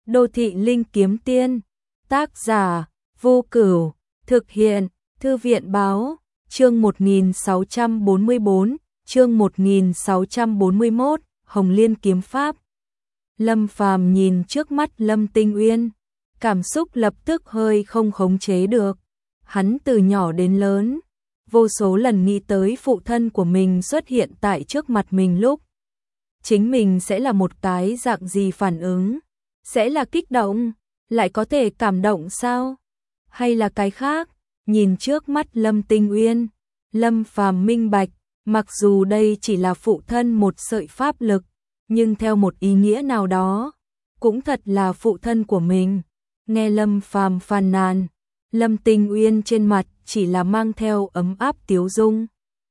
Đô thị linh kiếm tiên. Tác giả Vô Cửu. Thực hiện Thư viện báo. Chương 1644, chương 1641, Hồng Liên kiếm pháp. Lâm Phàm nhìn trước mắt Lâm Tinh Uyên, cảm xúc lập tức hơi không khống chế được. Hắn từ nhỏ đến lớn, vô số lần nghĩ tới phụ thân của mình xuất hiện tại trước mặt mình lúc chính mình sẽ là một cái dạng gì phản ứng, sẽ là kích động, lại có thể cảm động sao? Hay là cái khác? Nhìn trước mắt Lâm Tinh Uyên, Lâm Phàm minh bạch, mặc dù đây chỉ là phụ thân một sợi pháp lực, nhưng theo một ý nghĩa nào đó, cũng thật là phụ thân của mình. Nghe Lâm Phàm phàn nàn, Lâm Tinh Uyên trên mặt chỉ là mang theo ấm áp tiếu dung.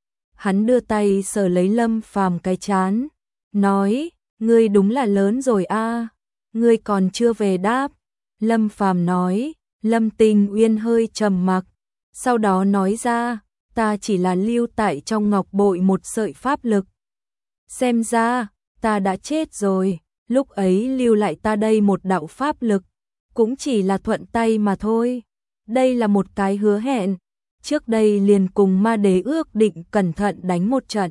Hắn đưa tay sờ lấy Lâm Phàm cái trán, nói: "Ngươi đúng là lớn rồi a, ngươi còn chưa về đáp." Lâm Phàm nói. Lâm Tinh Uyên hơi trầm mặc, sau đó nói ra: "Ta chỉ là lưu tại trong ngọc bội một sợi pháp lực. Xem ra, ta đã chết rồi, lúc ấy lưu lại ta đây một đạo pháp lực, cũng chỉ là thuận tay mà thôi. Đây là một cái hứa hẹn, trước đây liền cùng ma đế ước định cẩn thận đánh một trận."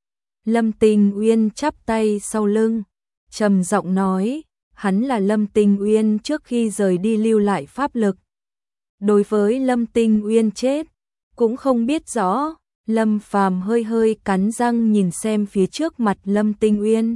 Lâm Tinh Uyên chắp tay sau lưng, trầm giọng nói, hắn là Lâm Tinh Uyên trước khi rời đi lưu lại pháp lực. Đối với Lâm Tinh Uyên chết, cũng không biết rõ. Lâm Phàm hơi hơi cắn răng nhìn xem phía trước mặt Lâm Tinh Uyên.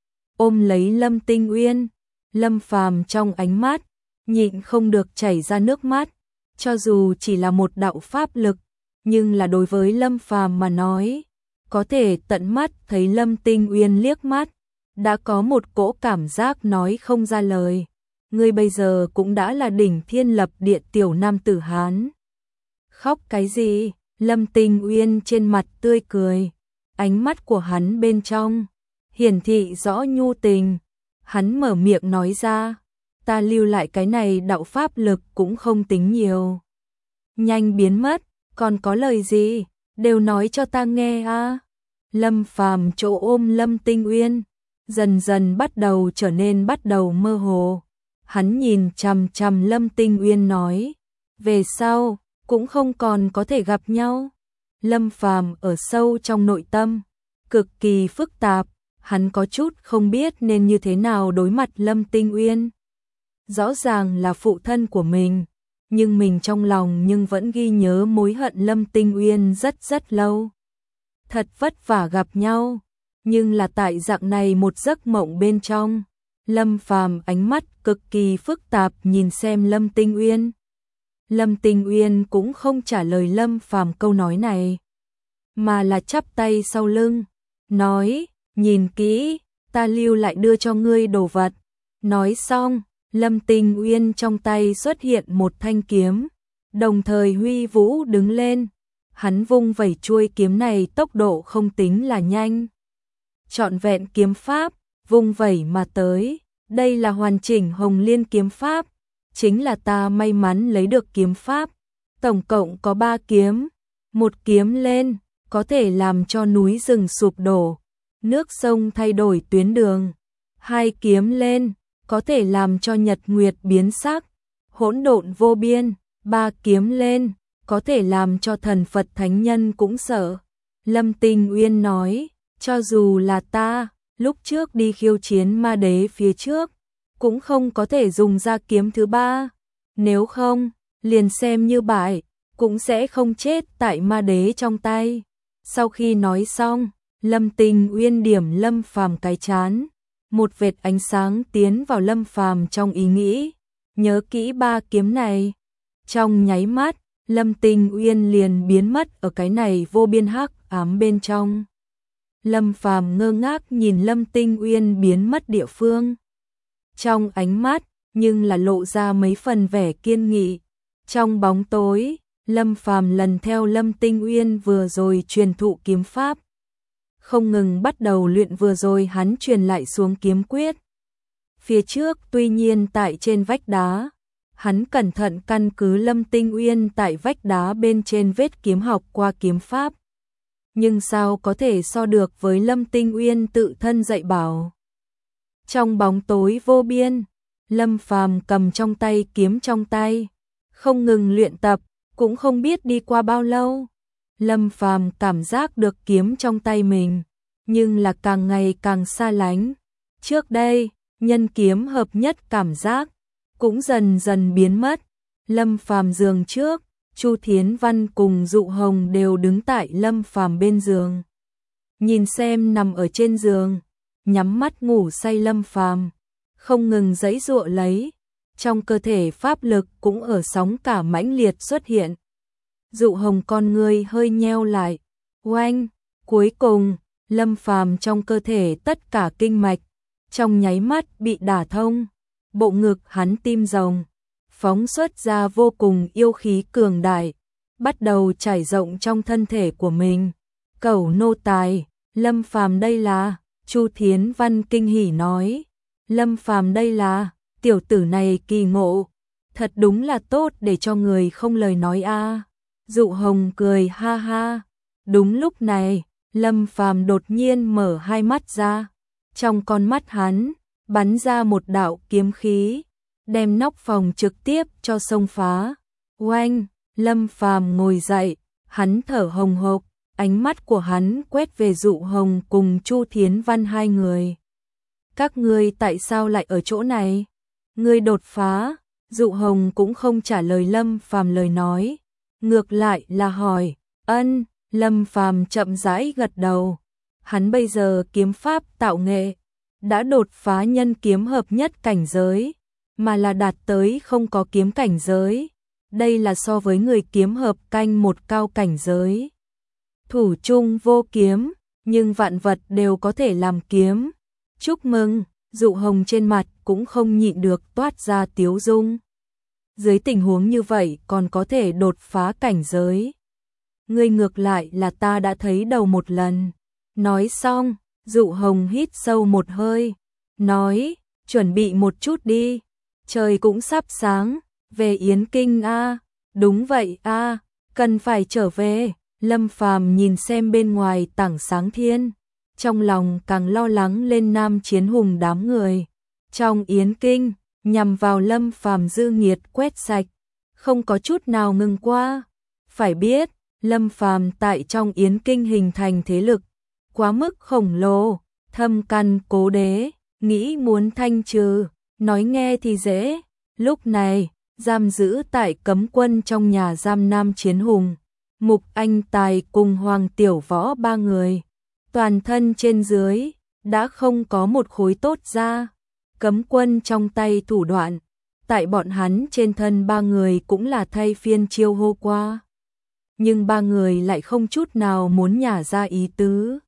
Ôm lấy Lâm Tinh Uyên, Lâm Phàm trong ánh mắt nhịn không được chảy ra nước mắt. Cho dù chỉ là một đạo pháp lực, nhưng là đối với Lâm Phàm mà nói, có thể tận mắt thấy Lâm Tinh Uyên liếc mắt, đã có một cỗ cảm giác nói không ra lời. Ngươi bây giờ cũng đã là đỉnh thiên lập địa tiểu nam tử Hán. Khóc cái gì? Lâm Tinh Uyên trên mặt tươi cười, ánh mắt của hắn bên trong hiển thị rõ nhu tình. Hắn mở miệng nói ra, ta lưu lại cái này đạo pháp lực cũng không tính nhiều, nhanh biến mất, còn có lời gì, đều nói cho ta nghe a. Lâm Phàm chỗ ôm Lâm Tinh Uyên, dần dần bắt đầu mơ hồ. Hắn nhìn chằm chằm Lâm Tinh Uyên nói, về sau cũng không còn có thể gặp nhau. Lâm Phàm ở sâu trong nội tâm cực kỳ phức tạp, hắn có chút không biết nên như thế nào đối mặt Lâm Tinh Uyên. Rõ ràng là phụ thân của mình, nhưng mình trong lòng nhưng vẫn ghi nhớ mối hận Lâm Tinh Uyên rất lâu. Thật vất vả gặp nhau, nhưng là tại dạng này một giấc mộng bên trong. Lâm Phàm ánh mắt cực kỳ phức tạp nhìn xem Lâm Tinh Uyên. Lâm Tinh Uyên cũng không trả lời Lâm Phàm câu nói này, mà là chắp tay sau lưng, nói, nhìn kỹ, ta lưu lại đưa cho ngươi đồ vật. Nói xong, Lâm Tinh Uyên trong tay xuất hiện một thanh kiếm, đồng thời huy vũ đứng lên. Hắn vung vẩy chuôi kiếm này tốc độ không tính là nhanh. Trọn vẹn kiếm pháp, vung vẩy mà tới. Đây là hoàn chỉnh Hồng Liên kiếm pháp, chính là ta may mắn lấy được kiếm pháp. Tổng cộng có 3 kiếm, một kiếm lên, có thể làm cho núi rừng sụp đổ, nước sông thay đổi tuyến đường. 2 kiếm lên, có thể làm cho nhật nguyệt biến sắc, hỗn độn vô biên. 3 kiếm lên, có thể làm cho thần Phật thánh nhân cũng sợ. Lâm Tinh Uyên nói, cho dù là ta, lúc trước đi khiêu chiến ma đế phía trước, cũng không có thể dùng ra kiếm thứ 3. Nếu không, liền xem như bại, cũng sẽ không chết tại ma đế trong tay. Sau khi nói xong, Lâm Tinh Uyên điểm Lâm Phàm cái trán. Một vệt ánh sáng tiến vào Lâm Phàm trong ý nghĩ. Nhớ kỹ 3 kiếm này. Trong nháy mắt, Lâm Tinh Uyên liền biến mất ở cái này vô biên hắc ám bên trong. Lâm Phàm ngơ ngác nhìn Lâm Tinh Uyên biến mất địa phương. Trong ánh mắt, nhưng là lộ ra mấy phần vẻ kiên nghị. Trong bóng tối, Lâm Phàm lần theo Lâm Tinh Uyên vừa rồi truyền thụ kiếm pháp, không ngừng bắt đầu luyện vừa rồi hắn truyền lại xuống kiếm quyết. Phía trước tuy nhiên tại trên vách đá, hắn cẩn thận căn cứ Lâm Tinh Uyên tại vách đá bên trên vết kiếm học qua kiếm pháp. Nhưng sao có thể so được với Lâm Tinh Uyên tự thân dạy bảo. Trong bóng tối vô biên, Lâm Phàm cầm trong tay kiếm trong tay, không ngừng luyện tập, cũng không biết đi qua bao lâu. Lâm Phàm cảm giác được kiếm trong tay mình, nhưng là càng ngày càng xa lánh. Trước đây, nhân kiếm hợp nhất cảm giác cũng dần dần biến mất. Lâm Phàm giường trước, Chu Thiến Văn cùng Dụ Hồng đều đứng tại Lâm Phàm bên giường. Nhìn xem nằm ở trên giường, nhắm mắt ngủ say Lâm Phàm, không ngừng giãy giụa lấy, trong cơ thể pháp lực cũng ở sóng cả mãnh liệt xuất hiện. Dụ Hồng con ngươi hơi nheo lại, oanh, cuối cùng, Lâm Phàm trong cơ thể tất cả kinh mạch, trong nháy mắt bị đả thông, bộ ngực hắn tim rồng, phóng xuất ra vô cùng yêu khí cường đại, bắt đầu trải rộng trong thân thể của mình. Cẩu nô tài, Lâm Phàm đây là, Chu Thiến Văn kinh hỉ nói, Lâm Phàm đây là, tiểu tử này kỳ ngộ, thật đúng là tốt để cho người không lời nói a. Dụ Hồng cười ha ha. Đúng lúc này, Lâm Phàm đột nhiên mở hai mắt ra, trong con mắt hắn bắn ra một đạo kiếm khí, đem nóc phòng trực tiếp cho xông phá. Oanh, Lâm Phàm ngồi dậy, hắn thở hồng hộc, ánh mắt của hắn quét về Dụ Hồng cùng Chu Thiến Văn hai người. Các ngươi tại sao lại ở chỗ này? Ngươi đột phá? Dụ Hồng cũng không trả lời Lâm Phàm lời nói, ngược lại là hỏi, ân. Lâm Phàm chậm rãi gật đầu. Hắn bây giờ kiếm pháp tạo nghệ đã đột phá nhân kiếm hợp nhất cảnh giới, mà là đạt tới không có kiếm cảnh giới. Đây là so với người kiếm hợp canh một cao cảnh giới. Thủ chung vô kiếm, nhưng vạn vật đều có thể làm kiếm. Chúc mừng, Dụ Hồng trên mặt cũng không nhịn được toát ra tiếu dung. Dưới tình huống như vậy còn có thể đột phá cảnh giới. Ngươi ngược lại là ta đã thấy đầu một lần. Nói xong, Dụ Hồng hít sâu một hơi, nói, chuẩn bị một chút đi, trời cũng sắp sáng, về Yến Kinh a. Đúng vậy a, cần phải trở về. Lâm Phàm nhìn xem bên ngoài tảng sáng thiên, trong lòng càng lo lắng lên Nam Chiến Hùng đám người. Trong Yến Kinh, nhằm vào Lâm Phàm dư nghiệt quét sạch, không có chút nào ngừng qua. Phải biết, Lâm Phàm tại trong Yến Kinh hình thành thế lực quá mức khổng lồ, thâm căn cố đế, nghĩ muốn thanh trừ, nói nghe thì dễ. Lúc này, giam giữ tại cấm quân trong nhà giam Nam Chiến Hùng, Mục Anh Tài cùng Hoàng Tiểu Võ ba người, toàn thân trên dưới đã không có một khối tốt ra. Cấm quân trong tay thủ đoạn, tại bọn hắn trên thân ba người cũng là thay phiên chiêu hô qua. Nhưng ba người lại không chút nào muốn nhả ra ý tứ.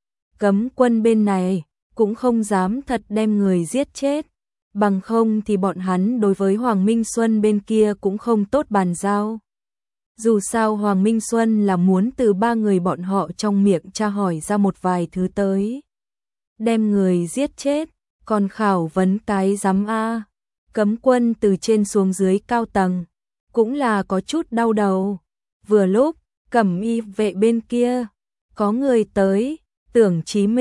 Cấm quân bên này cũng không dám thật đem người giết chết, bằng không thì bọn hắn đối với Hoàng Minh Xuân bên kia cũng không tốt bàn giao. Dù sao Hoàng Minh Xuân là muốn từ ba người bọn họ trong miệng tra hỏi ra một vài thứ tới. Đem người giết chết, còn khảo vấn cái giám a. Cấm quân từ trên xuống dưới cao tầng, cũng là có chút đau đầu. Vừa lúc, Cẩm Y vệ bên kia, có người tới, Tưởng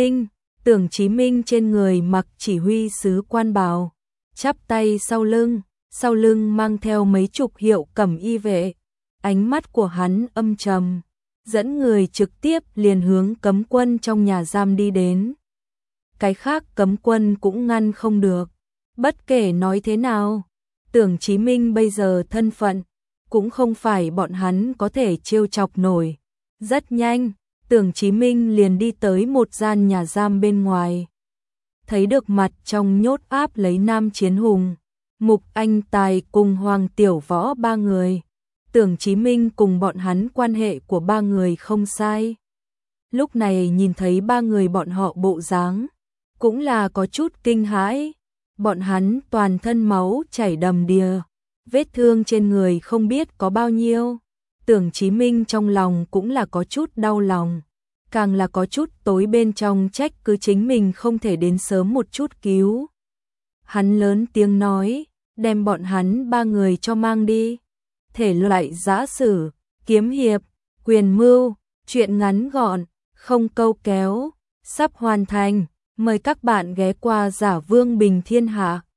Chí Minh trên người mặc chỉ huy sứ quan bào, chắp tay sau lưng mang theo mấy chục hiệu Cẩm Y vệ. Ánh mắt của hắn âm trầm, dẫn người trực tiếp liền hướng cấm quân trong nhà giam đi đến. Cái khác cấm quân cũng ngăn không được. Bất kể nói thế nào, Tưởng Chí Minh bây giờ thân phận cũng không phải bọn hắn có thể trêu chọc nổi. Rất nhanh, Tưởng Chí Minh liền đi tới một gian nhà giam bên ngoài. Thấy được mặt trong nhốt áp lấy Nam Chiến Hùng, Mục Anh Tài cùng Hoàng Tiểu Võ ba người. Tưởng Chí Minh cùng bọn hắn quan hệ của ba người không sai. Lúc này nhìn thấy ba người bọn họ bộ dáng, cũng là có chút kinh hãi. Bọn hắn toàn thân máu chảy đầm đìa, vết thương trên người không biết có bao nhiêu. Tưởng Chí Minh trong lòng cũng là có chút đau lòng, càng là có chút tối bên trong trách cứ chính mình không thể đến sớm một chút cứu. Hắn lớn tiếng nói, đem bọn hắn ba người cho mang đi. Thể loại giã sử, kiếm hiệp, quyền mưu, truyện ngắn gọn, không câu kéo, sắp hoàn thành. Mời các bạn ghé qua Giả Vương Bình Thiên Hạ.